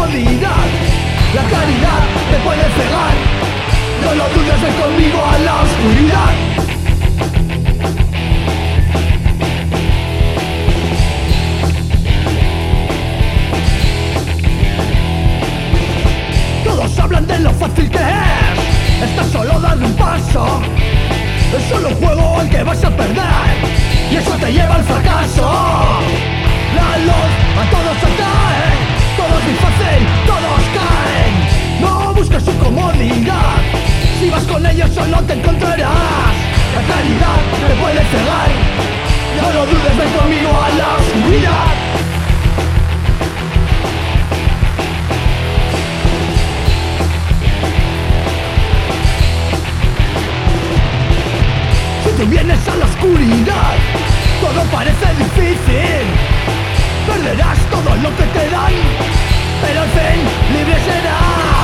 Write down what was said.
comodidad. La caridad te puede cegar, no lo dudes, ven conmigo a la oscuridad. Todos hablan de lo fácil que es, está solo darle un paso. Es solo un juego el que vas a perder, y eso te lleva al fracaso. La luz a todos se cae, todo es muy fácil, todos caen. No busques su comodidad, si vas con ellos solo te encontrarás. La caridad te puede cegar, no lo dudes, ven conmigo a la oscuridad. Si tú vienes a la oscuridad, todo parece difícil. Perderás todo lo que te dan, pero al fin libre serás.